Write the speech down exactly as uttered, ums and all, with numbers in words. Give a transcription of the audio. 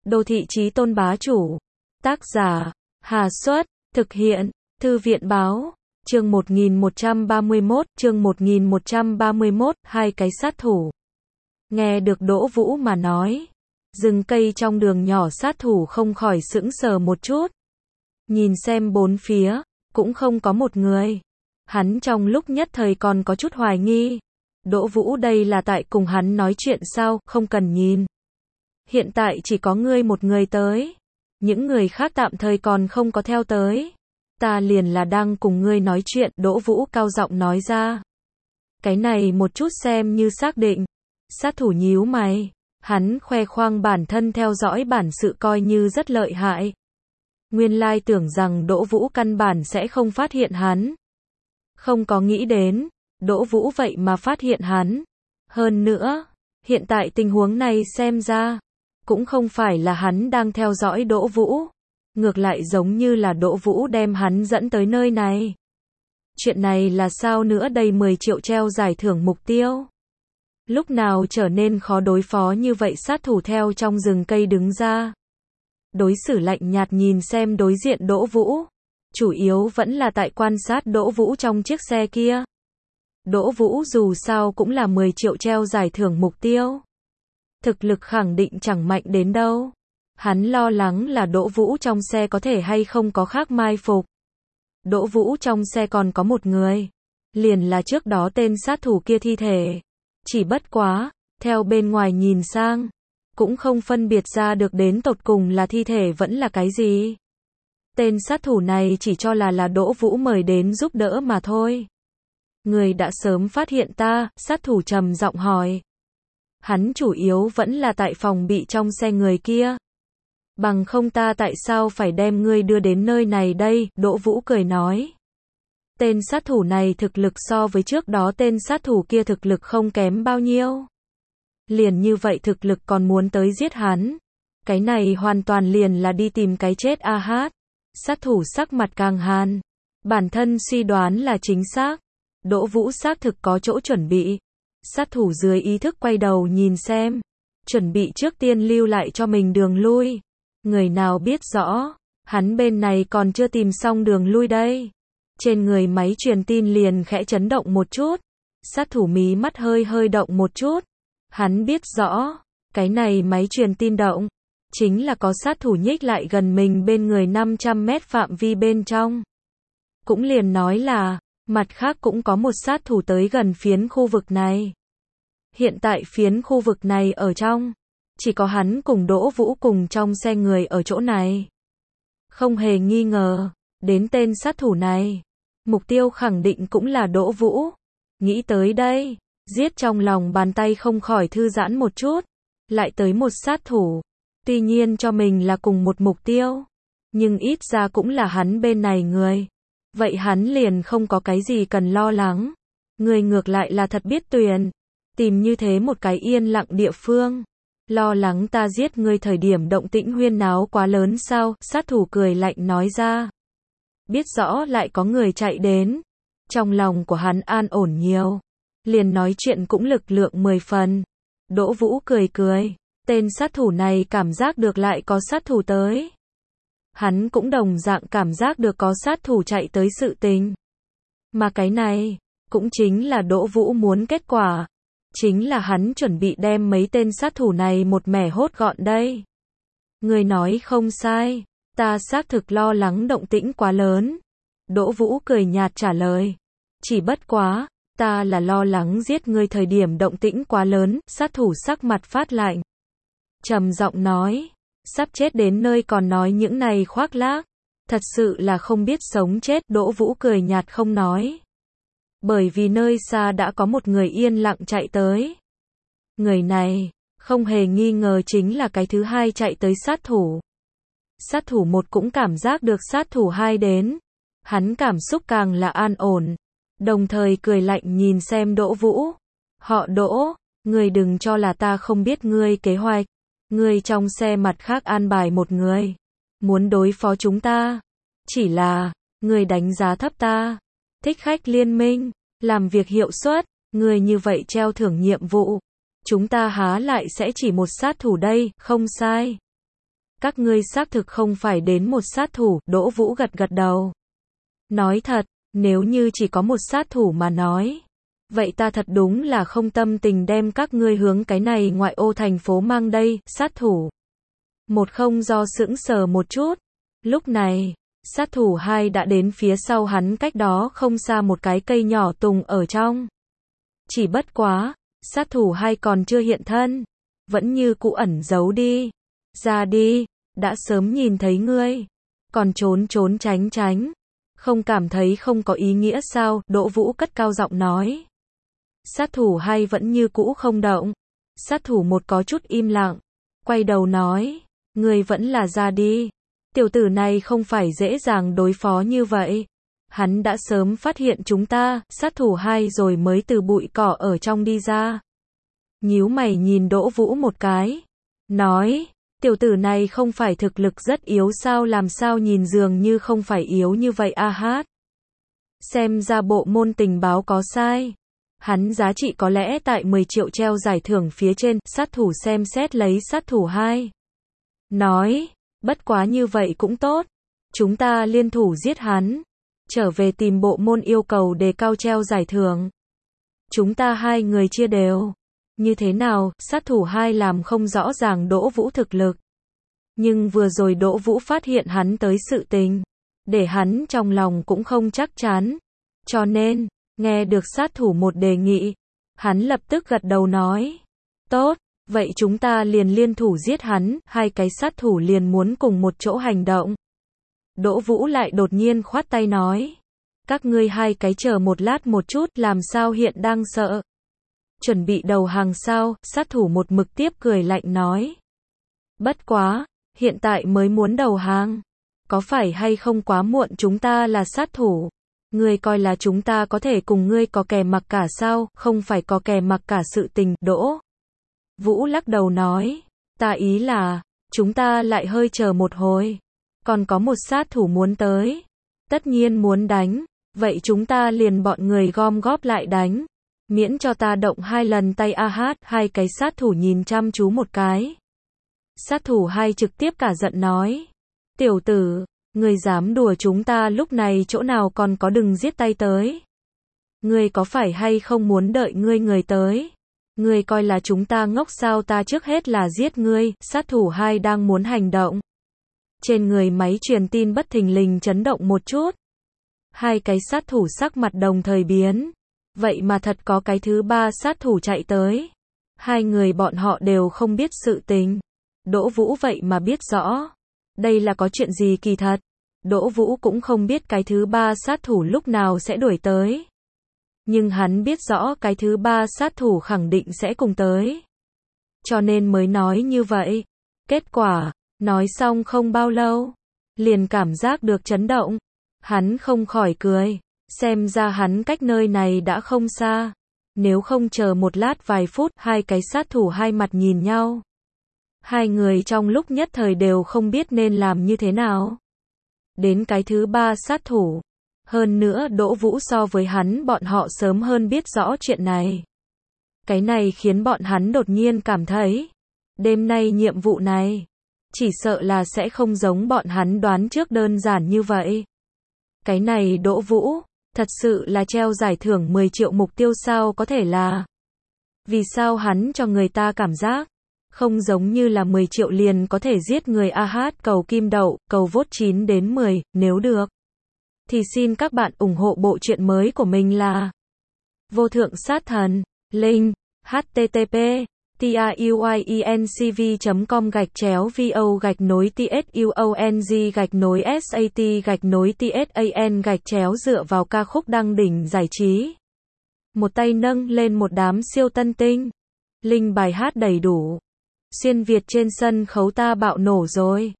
Đô thị chí tôn bá chủ. Tác giả, Hà Xuất, thực hiện, Thư viện báo, chương một nghìn một trăm ba mươi mốt, chương một nghìn một trăm ba mươi mốt, hai cái sát thủ. Nghe được Đỗ Vũ mà nói, rừng cây trong đường nhỏ sát thủ không khỏi sững sờ một chút. Nhìn xem bốn phía, cũng không có một người. Hắn trong lúc nhất thời còn có chút hoài nghi. Đỗ Vũ đây là tại cùng hắn nói chuyện sao, không cần nhìn. Hiện tại chỉ có ngươi một người tới. Những người khác tạm thời còn không có theo tới. Ta liền là đang cùng ngươi nói chuyện, Đỗ Vũ cao giọng nói ra. Cái này một chút xem như xác định. Sát thủ nhíu mày. Hắn khoe khoang bản thân theo dõi bản sự coi như rất lợi hại. Nguyên lai tưởng rằng Đỗ Vũ căn bản sẽ không phát hiện hắn. Không có nghĩ đến, Đỗ Vũ vậy mà phát hiện hắn. Hơn nữa, hiện tại tình huống này xem ra, cũng không phải là hắn đang theo dõi Đỗ Vũ. Ngược lại giống như là Đỗ Vũ đem hắn dẫn tới nơi này. Chuyện này là sao nữa đây, mười triệu treo giải thưởng mục tiêu. Lúc nào trở nên khó đối phó như vậy, sát thủ theo trong rừng cây đứng ra. Đối xử lạnh nhạt nhìn xem đối diện Đỗ Vũ. Chủ yếu vẫn là tại quan sát Đỗ Vũ trong chiếc xe kia. Đỗ Vũ dù sao cũng là mười triệu treo giải thưởng mục tiêu. Thực lực khẳng định chẳng mạnh đến đâu. Hắn lo lắng là Đỗ Vũ trong xe có thể hay không có khác mai phục. Đỗ Vũ trong xe còn có một người. Liền là trước đó tên sát thủ kia thi thể. Chỉ bất quá, theo bên ngoài nhìn sang, cũng không phân biệt ra được đến tột cùng là thi thể vẫn là cái gì. Tên sát thủ này chỉ cho là là Đỗ Vũ mời đến giúp đỡ mà thôi. Người đã sớm phát hiện ta, sát thủ trầm giọng hỏi. Hắn chủ yếu vẫn là tại phòng bị trong xe người kia. Bằng không ta tại sao phải đem ngươi đưa đến nơi này đây, Đỗ Vũ cười nói. Tên sát thủ này thực lực so với trước đó tên sát thủ kia thực lực không kém bao nhiêu. Liền như vậy thực lực còn muốn tới giết hắn. Cái này hoàn toàn liền là đi tìm cái chết a hát. Sát thủ sắc mặt càng hàn. Bản thân suy đoán là chính xác. Đỗ Vũ xác thực có chỗ chuẩn bị. Sát thủ dưới ý thức quay đầu nhìn xem. Chuẩn bị trước tiên lưu lại cho mình đường lui. Người nào biết rõ, hắn bên này còn chưa tìm xong đường lui đây. Trên người máy truyền tin liền khẽ chấn động một chút. Sát thủ mí mắt hơi hơi động một chút. Hắn biết rõ, cái này máy truyền tin động, chính là có sát thủ nhích lại gần mình bên người năm trăm mét phạm vi bên trong. Cũng liền nói là, mặt khác cũng có một sát thủ tới gần phiến khu vực này. Hiện tại phiến khu vực này ở trong, chỉ có hắn cùng Đỗ Vũ cùng trong xe người ở chỗ này. Không hề nghi ngờ, đến tên sát thủ này, mục tiêu khẳng định cũng là Đỗ Vũ. Nghĩ tới đây, giết trong lòng bàn tay không khỏi thư giãn một chút. Lại tới một sát thủ. Tuy nhiên cho mình là cùng một mục tiêu, nhưng ít ra cũng là hắn bên này người. Vậy hắn liền không có cái gì cần lo lắng. Người ngược lại là thật biết tuyền. Tìm như thế một cái yên lặng địa phương. Lo lắng ta giết ngươi thời điểm động tĩnh huyên náo quá lớn sao? Sát thủ cười lạnh nói ra. Biết rõ lại có người chạy đến. Trong lòng của hắn an ổn nhiều. Liền nói chuyện cũng lực lượng mười phần. Đỗ Vũ cười cười. Tên sát thủ này cảm giác được lại có sát thủ tới. Hắn cũng đồng dạng cảm giác được có sát thủ chạy tới sự tình. Mà cái này, cũng chính là Đỗ Vũ muốn kết quả. Chính là hắn chuẩn bị đem mấy tên sát thủ này một mẻ hốt gọn đây. Người nói không sai, ta xác thực lo lắng động tĩnh quá lớn. Đỗ Vũ cười nhạt trả lời. Chỉ bất quá, ta là lo lắng giết ngươi thời điểm động tĩnh quá lớn. Sát thủ sắc mặt phát lạnh. Trầm giọng nói, sắp chết đến nơi còn nói những này khoác lác. Thật sự là không biết sống chết. Đỗ Vũ cười nhạt không nói. Bởi vì nơi xa đã có một người yên lặng chạy tới. Người này, không hề nghi ngờ chính là cái thứ hai chạy tới sát thủ. Sát thủ một cũng cảm giác được sát thủ hai đến. Hắn cảm xúc càng là an ổn. Đồng thời cười lạnh nhìn xem Đỗ Vũ. Họ Đỗ, ngươi đừng cho là ta không biết ngươi kế hoạch. Ngươi trong xe mặt khác an bài một người. Muốn đối phó chúng ta. Chỉ là, ngươi đánh giá thấp ta. Thích khách liên minh, làm việc hiệu suất, người như vậy treo thưởng nhiệm vụ. Chúng ta há lại sẽ chỉ một sát thủ đây, không sai. Các ngươi xác thực không phải đến một sát thủ, Đỗ Vũ gật gật đầu. Nói thật, nếu như chỉ có một sát thủ mà nói, vậy ta thật đúng là không tâm tình đem các ngươi hướng cái này ngoại ô thành phố mang đây, sát thủ. Một không do sững sờ một chút. Lúc này, sát thủ hai đã đến phía sau hắn cách đó không xa một cái cây nhỏ tùng ở trong. Chỉ bất quá, sát thủ hai còn chưa hiện thân, vẫn như cũ ẩn giấu đi. Ra đi, đã sớm nhìn thấy ngươi, còn trốn trốn tránh tránh, không cảm thấy không có ý nghĩa sao? Đỗ Vũ cất cao giọng nói. Sát thủ hai vẫn như cũ không động. Sát thủ một có chút im lặng, quay đầu nói, ngươi vẫn là ra đi. Tiểu tử này không phải dễ dàng đối phó như vậy. Hắn đã sớm phát hiện chúng ta, sát thủ hai rồi mới từ bụi cỏ ở trong đi ra. Nhíu mày nhìn Đỗ Vũ một cái, nói, tiểu tử này không phải thực lực rất yếu sao, làm sao nhìn dường như không phải yếu như vậy a hát. Xem ra bộ môn tình báo có sai. Hắn giá trị có lẽ tại mười triệu treo giải thưởng phía trên, sát thủ xem xét lấy sát thủ hai. Nói, bất quá như vậy cũng tốt. Chúng ta liên thủ giết hắn. Trở về tìm bộ môn yêu cầu đề cao treo giải thưởng. Chúng ta hai người chia đều. Như thế nào? Sát thủ hai làm không rõ ràng Đỗ Vũ thực lực. Nhưng vừa rồi Đỗ Vũ phát hiện hắn tới sự tình, để hắn trong lòng cũng không chắc chắn. Cho nên, nghe được sát thủ một đề nghị, hắn lập tức gật đầu nói. Tốt, vậy chúng ta liền liên thủ giết hắn, hai cái sát thủ liền muốn cùng một chỗ hành động. Đỗ Vũ lại đột nhiên khoát tay nói. Các ngươi hai cái chờ một lát một chút, làm sao hiện đang sợ? Chuẩn bị đầu hàng sao? Sát thủ một mực tiếp cười lạnh nói. Bất quá, hiện tại mới muốn đầu hàng. Có phải hay không quá muộn, chúng ta là sát thủ. Ngươi coi là chúng ta có thể cùng ngươi có kè mặc cả sao? Không phải có kè mặc cả sự tình. Đỗ Vũ lắc đầu nói. Ta ý là, chúng ta lại hơi chờ một hồi. Còn có một sát thủ muốn tới. Tất nhiên muốn đánh. Vậy chúng ta liền bọn người gom góp lại đánh. Miễn cho ta động hai lần tay a hát. Hai cái sát thủ nhìn chăm chú một cái. Sát thủ hai trực tiếp cả giận nói. Tiểu tử, ngươi dám đùa chúng ta lúc này chỗ nào còn có, đừng giết tay tới. Ngươi có phải hay không muốn đợi ngươi người tới? Ngươi coi là chúng ta ngốc sao, ta trước hết là giết ngươi. Sát thủ hai đang muốn hành động. Trên người máy truyền tin bất thình lình chấn động một chút. Hai cái sát thủ sắc mặt đồng thời biến. Vậy mà thật có cái thứ ba sát thủ chạy tới. Hai người bọn họ đều không biết sự tình. Đỗ Vũ vậy mà biết rõ. Đây là có chuyện gì kỳ thật. Đỗ Vũ cũng không biết cái thứ ba sát thủ lúc nào sẽ đuổi tới. Nhưng hắn biết rõ cái thứ ba sát thủ khẳng định sẽ cùng tới. Cho nên mới nói như vậy. Kết quả, nói xong không bao lâu, liền cảm giác được chấn động. Hắn không khỏi cười. Xem ra hắn cách nơi này đã không xa. Nếu không chờ một lát vài phút, hai cái sát thủ hai mặt nhìn nhau. Hai người trong lúc nhất thời đều không biết nên làm như thế nào. Đến cái thứ ba sát thủ. Hơn nữa Đỗ Vũ so với hắn bọn họ sớm hơn biết rõ chuyện này. Cái này khiến bọn hắn đột nhiên cảm thấy. Đêm nay nhiệm vụ này. Chỉ sợ là sẽ không giống bọn hắn đoán trước đơn giản như vậy. Cái này Đỗ Vũ. Thật sự là treo giải thưởng mười triệu mục tiêu sao, có thể là. Vì sao hắn cho người ta cảm giác không giống như là mười triệu liền có thể giết người a hát. Cầu kim đậu, cầu vote chín đến mười, nếu được thì xin các bạn ủng hộ bộ truyện mới của mình là Vô Thượng Sát Thần. Link http truyencv chấm com gạch chéo vo gạch nối tsuong gạch nối sat gạch nối tsan gạch chéo dựa vào ca khúc đăng đỉnh giải trí. Một tay nâng lên một đám siêu tân tinh. Link bài hát đầy đủ. Xuyên Việt trên sân khấu ta bạo nổ rồi.